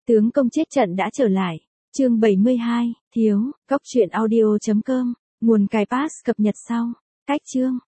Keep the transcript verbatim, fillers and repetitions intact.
Tướng công chết trận đã trở lại. Chương bảy mươi hai, thiếu, góc truyện audio chấm com, nguồn cài pass cập nhật sau. Cách chương